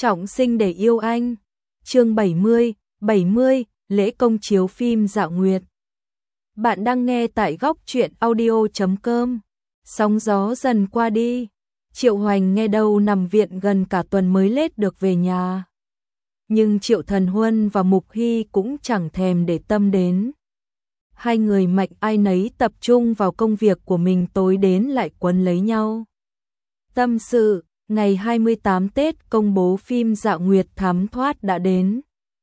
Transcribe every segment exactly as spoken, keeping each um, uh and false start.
Trọng sinh để yêu anh. Chương bảy mươi, bảy mươi, lễ công chiếu phim Dạo Nguyệt. Bạn đang nghe tại góc truyện audio chấm com. Sóng gió dần qua đi. Triệu Hoành nghe đâu nằm viện gần cả tuần mới lết được về nhà. Nhưng Triệu Thần Huân và Mục Hy cũng chẳng thèm để tâm đến. Hai người mạnh ai nấy tập trung vào công việc của mình, tối đến lại quấn lấy nhau. Tâm sự, ngày hai mươi tám Tết công bố phim Dạo Nguyệt thám thoát đã đến.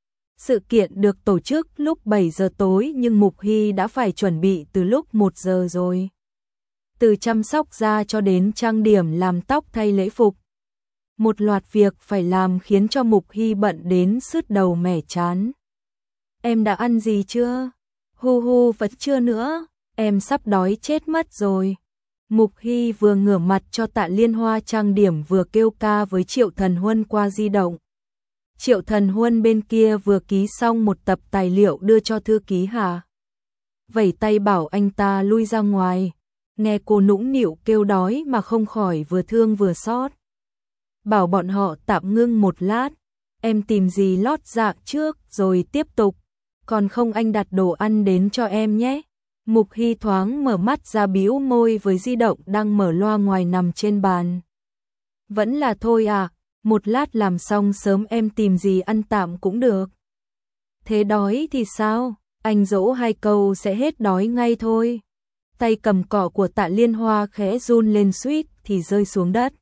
Sự kiện được tổ chức lúc bảy giờ tối nhưng Mục Hy đã phải chuẩn bị từ lúc một giờ rồi. Từ chăm sóc da cho đến trang điểm, làm tóc, thay lễ phục. Một loạt việc phải làm khiến cho Mục Hy bận đến sứt đầu mẻ chán. Em đã ăn gì chưa? Hu hu, vẫn chưa nữa, em sắp đói chết mất rồi. Mục Hy vừa ngửa mặt cho Tạ Liên Hoa trang điểm vừa kêu ca với Triệu Thần Huân qua di động. Triệu Thần Huân bên kia vừa ký xong một tập tài liệu đưa cho thư ký Hà. Vẩy tay bảo anh ta lui ra ngoài. Nghe cô nũng nịu kêu đói mà không khỏi vừa thương vừa xót. Bảo bọn họ tạm ngưng một lát, em tìm gì lót dạ trước rồi tiếp tục. Còn không anh đặt đồ ăn đến cho em nhé. Mục Hy thoáng mở mắt ra, bĩu môi với di động đang mở loa ngoài nằm trên bàn. Vẫn là thôi à, một lát làm xong sớm em tìm gì ăn tạm cũng được. Thế đói thì sao, anh dỗ hai câu sẽ hết đói ngay thôi. Tay cầm cọ của Tạ Liên Hoa khẽ run lên, suýt thì rơi xuống đất.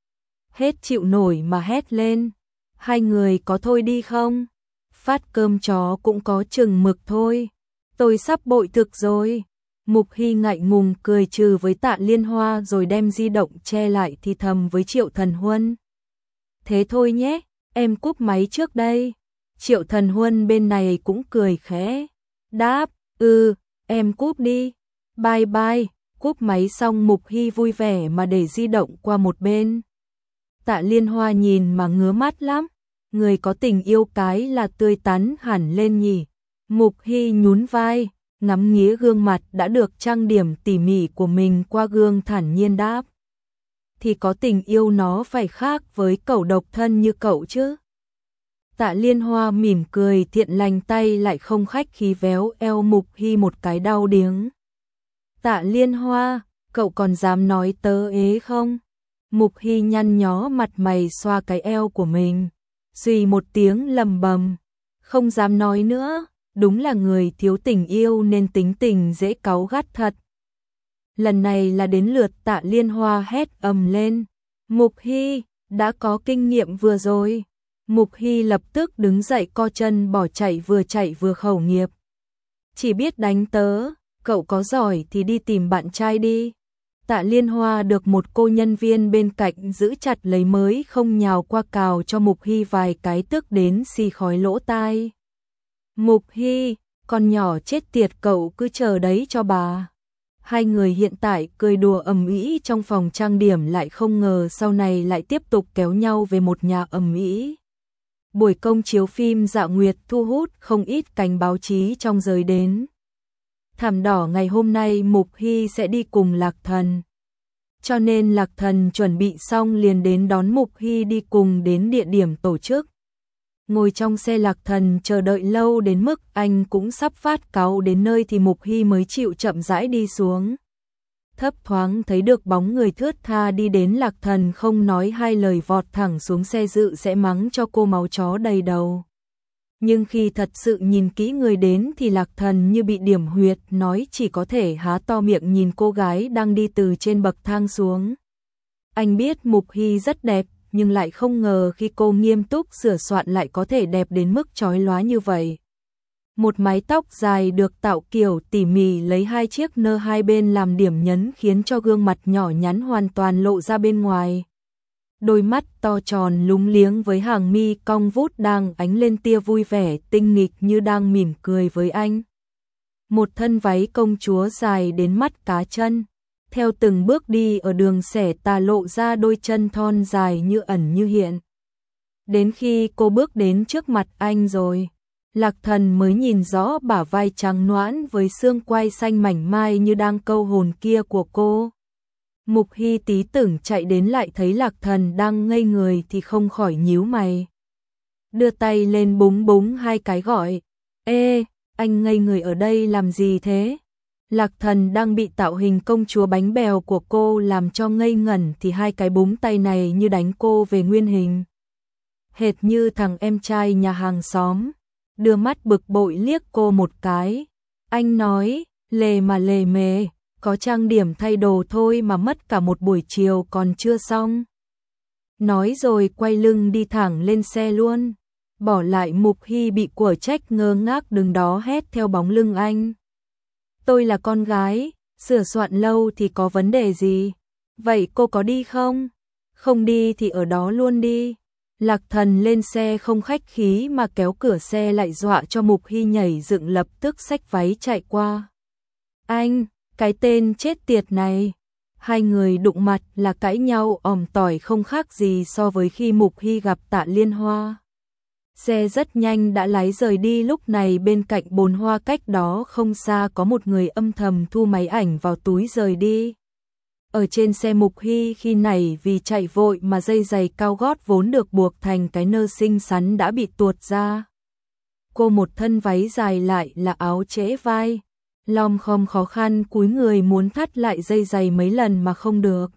Hết chịu nổi mà hét lên. Hai người có thôi đi không? Phát cơm chó cũng có chừng mực thôi. Tôi sắp bội thực rồi. Mục Hy ngại ngùng cười trừ với Tạ Liên Hoa rồi đem di động che lại thì thầm với Triệu Thần Huân. Thế thôi nhé, em cúp máy trước đây. Triệu Thần Huân bên này cũng cười khẽ. Đáp, ừ, em cúp đi. Bye bye. Cúp máy xong Mục Hy vui vẻ mà để di động qua một bên. Tạ Liên Hoa nhìn mà ngứa mắt lắm. Người có tình yêu cái là tươi tắn hẳn lên nhỉ. Mục Hy nhún vai, ngắm nghía gương mặt đã được trang điểm tỉ mỉ của mình qua gương, thản nhiên đáp. Thì có tình yêu nó phải khác với cẩu độc thân như cậu chứ. Tạ Liên Hoa mỉm cười thiện lành, tay lại không khách khí véo eo Mục Hy một cái đau điếng. Tạ Liên Hoa, cậu còn dám nói tớ ế không? Mục Hy nhăn nhó mặt mày xoa cái eo của mình. Duy một tiếng lầm bầm. Không dám nói nữa, đúng là người thiếu tình yêu nên tính tình dễ cáu gắt thật. Lần này là đến lượt Tạ Liên Hoa hét ầm lên. Mục Hy, đã có kinh nghiệm vừa rồi. Mục Hy lập tức đứng dậy co chân bỏ chạy, vừa chạy vừa khẩu nghiệp. Chỉ biết đánh tớ, cậu có giỏi thì đi tìm bạn trai đi. Tạ Liên Hoa được một cô nhân viên bên cạnh giữ chặt lấy mới không nhào qua cào cho Mục Hy vài cái, tức đến xì khói lỗ tai. Mục Hy, con nhỏ chết tiệt, cậu cứ chờ đấy cho bà. Hai người hiện tại cười đùa ầm ĩ trong phòng trang điểm, lại không ngờ sau này lại tiếp tục kéo nhau về một nhà ầm ĩ. Buổi công chiếu phim Dạo Nguyệt thu hút không ít cánh báo chí trong giới đến. Thảm đỏ ngày hôm nay Mục Hy sẽ đi cùng Lạc Thần. Cho nên Lạc Thần chuẩn bị xong liền đến đón Mục Hy đi cùng đến địa điểm tổ chức. Ngồi trong xe Lạc Thần chờ đợi lâu đến mức anh cũng sắp phát cáu đến nơi thì Mục Hy mới chịu chậm rãi đi xuống. Thấp thoáng thấy được bóng người thướt tha đi đến, Lạc Thần không nói hai lời vọt thẳng xuống xe, dự sẽ mắng cho cô máu chó đầy đầu. Nhưng khi thật sự nhìn kỹ người đến thì Lạc Thần như bị điểm huyệt, nói chỉ có thể há to miệng nhìn cô gái đang đi từ trên bậc thang xuống. Anh biết Mục Hy rất đẹp, nhưng lại không ngờ khi cô nghiêm túc sửa soạn lại có thể đẹp đến mức chói lóa như vậy. Một mái tóc dài được tạo kiểu tỉ mỉ, lấy hai chiếc nơ hai bên làm điểm nhấn khiến cho gương mặt nhỏ nhắn hoàn toàn lộ ra bên ngoài. Đôi mắt to tròn lúng liếng với hàng mi cong vút đang ánh lên tia vui vẻ tinh nghịch như đang mỉm cười với anh. Một thân váy công chúa dài đến mắt cá chân. Theo từng bước đi ở đường xẻ tà lộ ra đôi chân thon dài như ẩn như hiện. Đến khi cô bước đến trước mặt anh rồi, Lạc Thần mới nhìn rõ bả vai trắng nõn với xương quai xanh mảnh mai như đang câu hồn kia của cô. Mục Hy tí tưởng chạy đến lại thấy Lạc Thần đang ngây người thì không khỏi nhíu mày. đưa tay lên búng búng hai cái gọi, ê, anh ngây người ở đây làm gì thế? Lạc Thần đang bị tạo hình công chúa bánh bèo của cô làm cho ngây ngẩn thì hai cái búng tay này như đánh cô về nguyên hình. Hệt như thằng em trai nhà hàng xóm, đưa mắt bực bội liếc cô một cái. Anh nói, lề mà lề mề, có trang điểm thay đồ thôi mà mất cả một buổi chiều còn chưa xong. Nói rồi quay lưng đi thẳng lên xe luôn, bỏ lại Mục Hy bị của trách ngơ ngác đứng đó hét theo bóng lưng anh. Tôi là con gái, sửa soạn lâu thì có vấn đề gì? Vậy cô có đi không? Không đi thì ở đó luôn đi. Lạc Thần lên xe không khách khí mà kéo cửa xe lại dọa cho Mục Hy nhảy dựng lập tức xách váy chạy qua. Anh, cái tên chết tiệt này. Hai người đụng mặt là cãi nhau òm tỏi không khác gì so với khi Mục Hy gặp Tạ Liên Hoa. Xe rất nhanh đã lái rời đi, lúc này bên cạnh bồn hoa cách đó không xa có một người âm thầm thu máy ảnh vào túi rời đi. Ở trên xe Mục Hy khi này vì chạy vội mà dây giày cao gót vốn được buộc thành cái nơ xinh xắn đã bị tuột ra. Cô một thân váy dài lại là áo trễ vai, lom khom khó khăn cúi người muốn thắt lại dây giày mấy lần mà không được.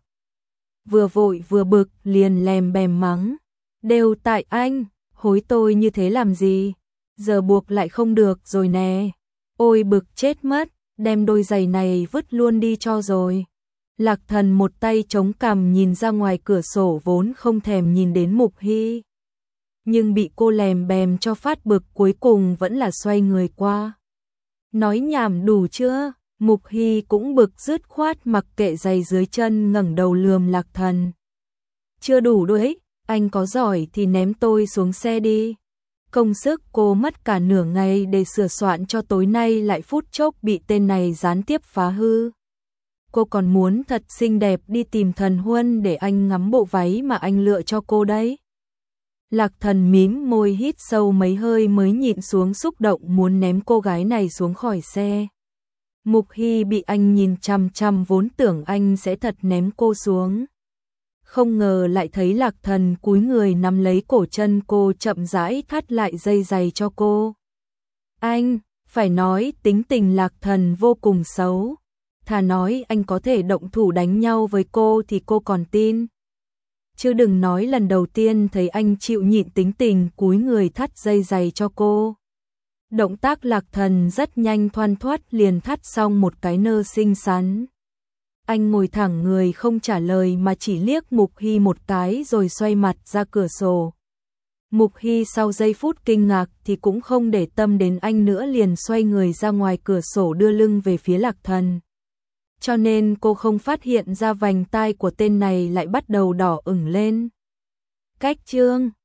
Vừa vội vừa bực liền lèm bèm mắng, đều tại anh, hối tôi như thế làm gì, giờ buộc lại không được rồi nè. Ôi bực chết mất, đem đôi giày này vứt luôn đi cho rồi. Lạc Thần một tay chống cằm nhìn ra ngoài cửa sổ vốn không thèm nhìn đến Mục Hy. Nhưng bị cô lèm bèm cho phát bực cuối cùng vẫn là xoay người qua. Nói nhảm đủ chưa? Mục Hy cũng bực dứt khoát mặc kệ giày dưới chân ngẩng đầu lườm Lạc Thần. Chưa đủ đấy, anh có giỏi thì ném tôi xuống xe đi. Công sức cô mất cả nửa ngày để sửa soạn cho tối nay lại phút chốc bị tên này gián tiếp phá hư. Cô còn muốn thật xinh đẹp đi tìm Thần Huân để anh ngắm bộ váy mà anh lựa cho cô đấy. Lạc Thần mím môi hít sâu mấy hơi mới nhịn xuống xúc động muốn ném cô gái này xuống khỏi xe. Mục Hy bị anh nhìn chằm chằm vốn tưởng anh sẽ thật ném cô xuống. Không ngờ lại thấy Lạc Thần cúi người nắm lấy cổ chân cô chậm rãi thắt lại dây giày cho cô. Anh, phải nói tính tình Lạc Thần vô cùng xấu. Thà nói anh có thể động thủ đánh nhau với cô thì cô còn tin. Chứ đừng nói lần đầu tiên thấy anh chịu nhịn tính tình cúi người thắt dây giày cho cô. Động tác Lạc Thần rất nhanh thoăn thoắt liền thắt xong một cái nơ xinh xắn. Anh ngồi thẳng người không trả lời mà chỉ liếc Mục Hy một cái rồi xoay mặt ra cửa sổ. Mục Hy sau giây phút kinh ngạc thì cũng không để tâm đến anh nữa liền xoay người ra ngoài cửa sổ đưa lưng về phía Lạc Thần. Cho nên cô không phát hiện ra vành tai của tên này lại bắt đầu đỏ ửng lên. Cách chương